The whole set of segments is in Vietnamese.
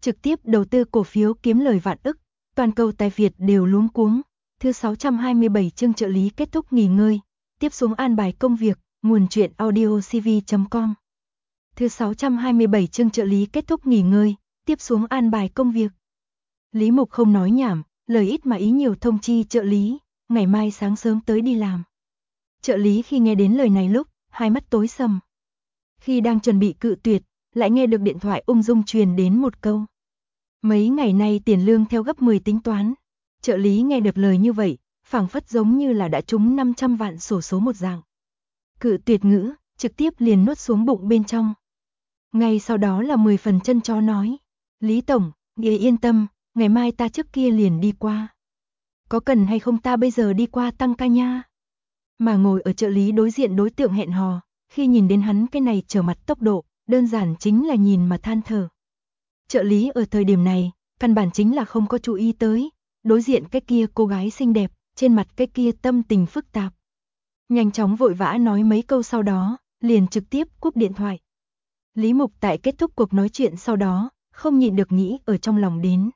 trực tiếp đầu tư cổ phiếu kiếm lời vạn ức, toàn cầu tài Việt đều luống cuống. Thứ 627 chương trợ lý kết thúc nghỉ ngơi, tiếp xuống an bài công việc, nguồn truyện audiocv.com. Thứ 627 chương trợ lý kết thúc nghỉ ngơi, tiếp xuống an bài công việc. Lý Mục không nói nhảm, lời ít mà ý nhiều thông chi trợ lý, ngày mai sáng sớm tới đi làm. Trợ lý khi nghe đến lời này lúc, hai mắt tối sầm. Khi đang chuẩn bị cự tuyệt, lại nghe được điện thoại ung dung truyền đến một câu. Mấy ngày nay tiền lương theo gấp 10 tính toán. Trợ lý nghe được lời như vậy, phảng phất giống như là đã trúng 500 vạn xổ số một dạng. Cự tuyệt ngữ, trực tiếp liền nuốt xuống bụng bên trong. Ngay sau đó là 10 phần chân chó nói. Lý Tổng, nghĩa yên tâm, ngày mai ta trước kia liền đi qua. Có cần hay không ta bây giờ đi qua tăng ca nha? Mà ngồi ở trợ lý đối diện đối tượng hẹn hò, khi nhìn đến hắn cái này trở mặt tốc độ, đơn giản chính là nhìn mà than thở. Trợ lý ở thời điểm này, căn bản chính là không có chú ý tới, đối diện cái kia cô gái xinh đẹp, trên mặt cái kia tâm tình phức tạp. Nhanh chóng vội vã nói mấy câu sau đó, liền trực tiếp cúp điện thoại. Lý Mục tại kết thúc cuộc nói chuyện sau đó, không nhịn được nghĩ ở trong lòng đến.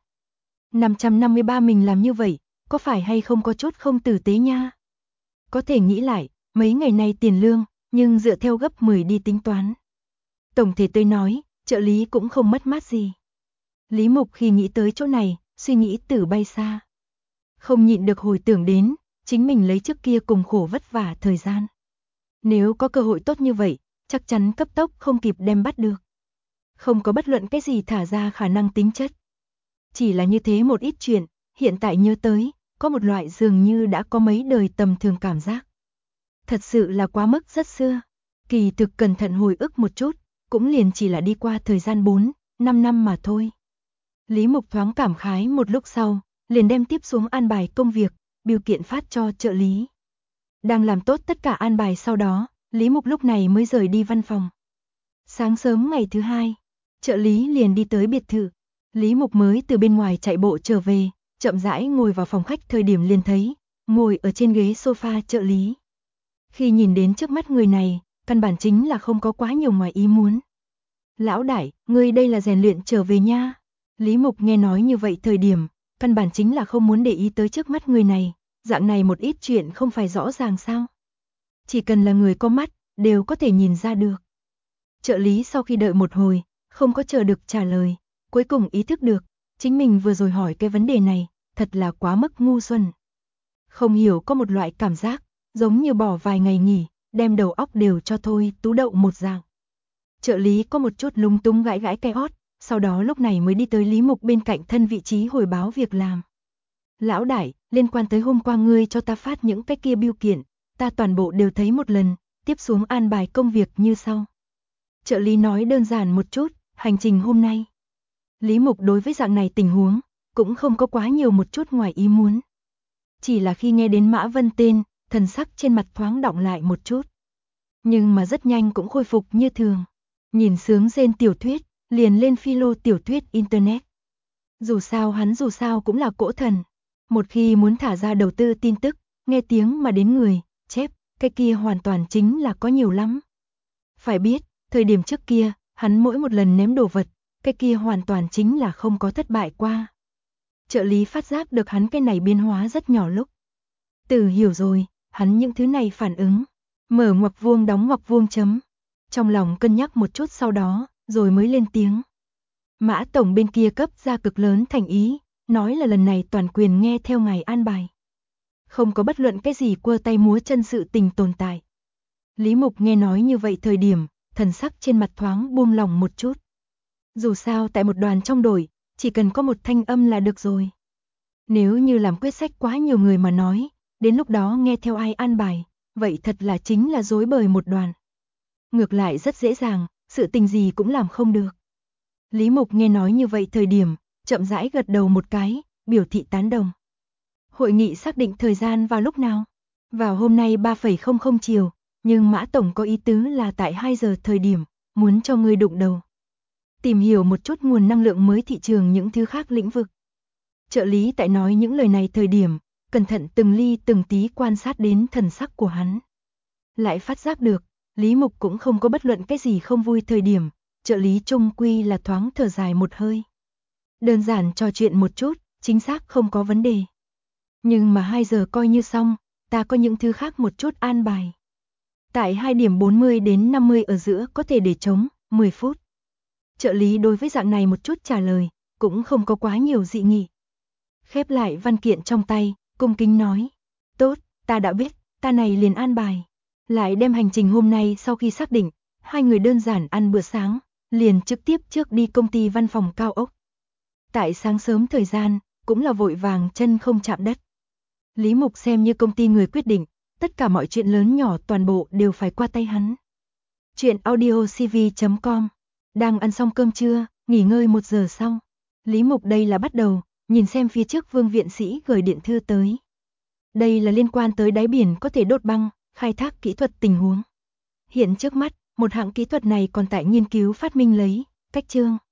553 mình làm như vậy, có phải hay không có chút không tử tế nha? Có thể nghĩ lại, mấy ngày nay tiền lương, nhưng dựa theo gấp 10 đi tính toán. Tổng thể tôi nói, trợ lý cũng không mất mát gì. Lý Mục khi nghĩ tới chỗ này, suy nghĩ tử bay xa. Không nhịn được hồi tưởng đến, chính mình lấy trước kia cùng khổ vất vả thời gian. Nếu có cơ hội tốt như vậy, chắc chắn cấp tốc không kịp đem bắt được. Không có bất luận cái gì thả ra khả năng tính chất. Chỉ là như thế một ít chuyện, hiện tại nhớ tới, có một loại dường như đã có mấy đời tầm thường cảm giác. Thật sự là quá mức rất xưa. Kỳ thực cẩn thận hồi ức một chút, cũng liền chỉ là đi qua thời gian 4, 5 năm mà thôi. Lý Mục thoáng cảm khái một lúc sau, liền đem tiếp xuống an bài công việc, bưu kiện phát cho trợ lý. Đang làm tốt tất cả an bài sau đó, Lý Mục lúc này mới rời đi văn phòng. Sáng sớm ngày thứ hai, trợ lý liền đi tới biệt thự. Lý Mục mới từ bên ngoài chạy bộ trở về, chậm rãi ngồi vào phòng khách thời điểm liền thấy, ngồi ở trên ghế sofa trợ lý. Khi nhìn đến trước mắt người này, căn bản chính là không có quá nhiều ngoài ý muốn. Lão đại, ngươi đây là rèn luyện trở về nha. Lý Mục nghe nói như vậy thời điểm, căn bản chính là không muốn để ý tới trước mắt người này, dạng này một ít chuyện không phải rõ ràng sao. Chỉ cần là người có mắt, đều có thể nhìn ra được. Trợ lý sau khi đợi một hồi, không có chờ được trả lời, cuối cùng ý thức được, chính mình vừa rồi hỏi cái vấn đề này, thật là quá mức ngu xuẩn. Không hiểu có một loại cảm giác, giống như bỏ vài ngày nghỉ, đem đầu óc đều cho thôi tú đậu một dạng. Trợ lý có một chút lung tung gãi gãi cái hót, sau đó lúc này mới đi tới Lý Mục bên cạnh thân vị trí hồi báo việc làm. Lão đại, liên quan tới hôm qua ngươi cho ta phát những cái kia bưu kiện, ta toàn bộ đều thấy một lần, tiếp xuống an bài công việc như sau. Trợ lý nói đơn giản một chút, hành trình hôm nay. Lý Mục đối với dạng này tình huống, cũng không có quá nhiều một chút ngoài ý muốn. Chỉ là khi nghe đến Mã Vân tên, thần sắc trên mặt thoáng đọng lại một chút. Nhưng mà rất nhanh cũng khôi phục như thường. Nhìn sướng rên tiểu thuyết, liền lên philo tiểu thuyết internet. Dù sao cũng là cỗ thần. Một khi muốn thả ra đầu tư tin tức, nghe tiếng mà đến người, chép, cái kia hoàn toàn chính là có nhiều lắm. Phải biết, thời điểm trước kia, hắn mỗi một lần ném đồ vật, cái kia hoàn toàn chính là không có thất bại qua. Trợ lý phát giác được hắn cái này biến hóa rất nhỏ lúc. Từ hiểu rồi, hắn những thứ này phản ứng. Mở ngoặc vuông đóng ngoặc vuông chấm. Trong lòng cân nhắc một chút sau đó, rồi mới lên tiếng. Mã Tổng bên kia cấp ra cực lớn thành ý, nói là lần này toàn quyền nghe theo ngài an bài. Không có bất luận cái gì quơ tay múa chân sự tình tồn tại. Lý Mục nghe nói như vậy thời điểm, thần sắc trên mặt thoáng buông lòng một chút. Dù sao tại một đoàn trong đội, chỉ cần có một thanh âm là được rồi. Nếu như làm quyết sách quá nhiều người mà nói, đến lúc đó nghe theo ai an bài, vậy thật là chính là rối bời một đoàn. Ngược lại rất dễ dàng, sự tình gì cũng làm không được. Lý Mục nghe nói như vậy thời điểm, chậm rãi gật đầu một cái, biểu thị tán đồng. Hội nghị xác định thời gian vào lúc nào? Vào hôm nay 3:00 chiều, nhưng Mã Tổng có ý tứ là tại 2 giờ thời điểm, muốn cho ngươi đụng đầu. Tìm hiểu một chút nguồn năng lượng mới thị trường những thứ khác lĩnh vực. Trợ lý tại nói những lời này thời điểm, cẩn thận từng ly từng tí quan sát đến thần sắc của hắn. Lại phát giác được, Lý Mục cũng không có bất luận cái gì không vui thời điểm, trợ lý trung quy là thoáng thở dài một hơi. Đơn giản trò chuyện một chút, chính xác không có vấn đề. Nhưng mà 2 giờ coi như xong, ta có những thứ khác một chút an bài. Tại 2 điểm 40 đến 50 ở giữa có thể để trống, 10 phút. Trợ lý đối với dạng này một chút trả lời, cũng không có quá nhiều dị nghị. Khép lại văn kiện trong tay, cung kính nói. Tốt, ta đã biết, ta này liền an bài. Lại đem hành trình hôm nay sau khi xác định, hai người đơn giản ăn bữa sáng, liền trực tiếp trước đi công ty văn phòng cao ốc. Tại sáng sớm thời gian, cũng là vội vàng chân không chạm đất. Lý Mục xem như công ty người quyết định, tất cả mọi chuyện lớn nhỏ toàn bộ đều phải qua tay hắn. Chuyện audiocv.com. Đang ăn xong cơm trưa, nghỉ ngơi 1 giờ sau. Lý Mục đây là bắt đầu, nhìn xem phía trước Vương viện sĩ gửi điện thư tới. Đây là liên quan tới đáy biển có thể đốt băng, khai thác kỹ thuật tình huống. Hiện trước mắt, một hạng kỹ thuật này còn tại nghiên cứu phát minh lấy, cách chương.